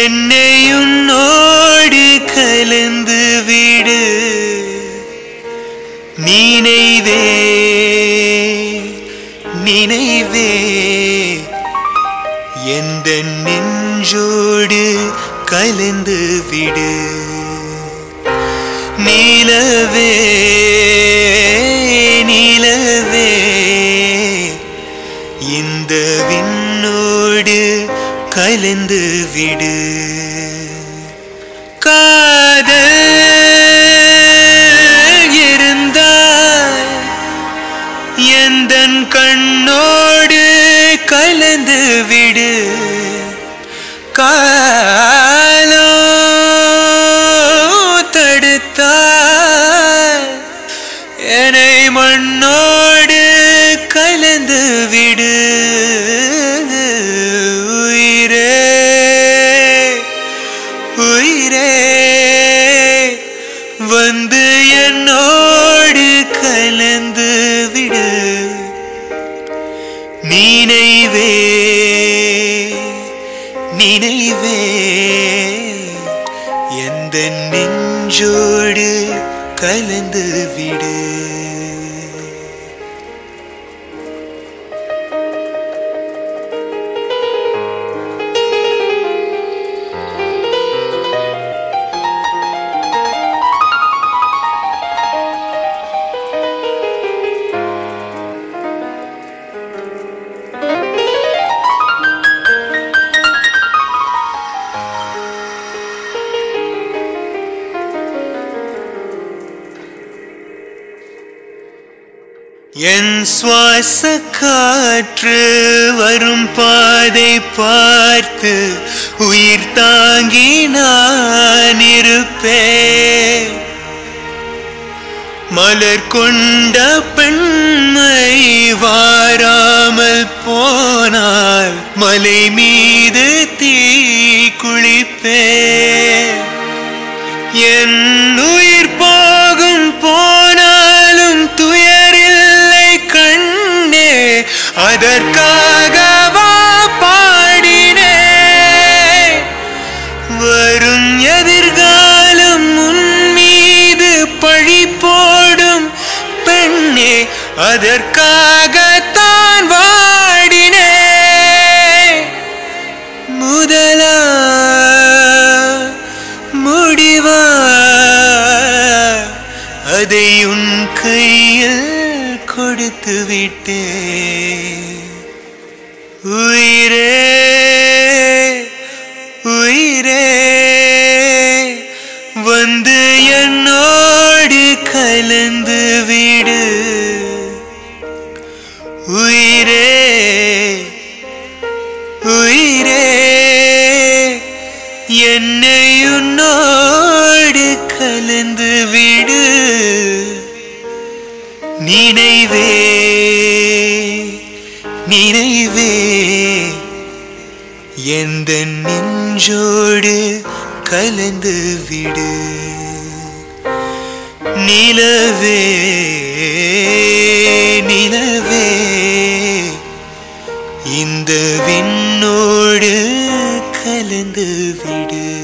என்னை உன்னோடு கலந்து விடு நினைவே நினைவே எந்த நெஞ்சோடு கலந்து விடு நிலவே நிலவே இந்த விண்ணோடு கலந்து விடு காதல் இருந்தால் எந்தன் கண்ணோடு கலந்து விடு காலோ தடுத்தால் என்னை மண்ணோடு கலந்து விடு உயிரே உயிரே வந்து என்னோடு கலந்து விடு நினைவே நினைவே எந்த நெஞ்சோடு கலந்து விடு என் சுவாச காற்று வரும் பாதை பார்த்து உயிர் தாங்கி நான் இருப்பேன் மலர் கொண்ட பெண்மை வாராமல் போனால் மலை மீது தீ குளிப்பேன் என் உயிர் போகும் போனாலும் துயரில்லை கண்ணே அதற்காகவா பாடினே வரும் எதிர்காலம் உன் மீது பழி போடும் பெண்ணே அதற்காகத்தான் வாடினே முதலா முடிவா அதை உன் கையில் கொடுத்து விட்டேன் உயிரே உயிரே வந்து என்னோடு கலந்து விடு உயிரே உயிரே என்னை உன்னோடு கலந்து விடு நினைவே நினைவே எந்த நெஞ்சோடு கலந்து விடு நிலவே நிலவே இந்த விண்ணோடு கலந்து விடு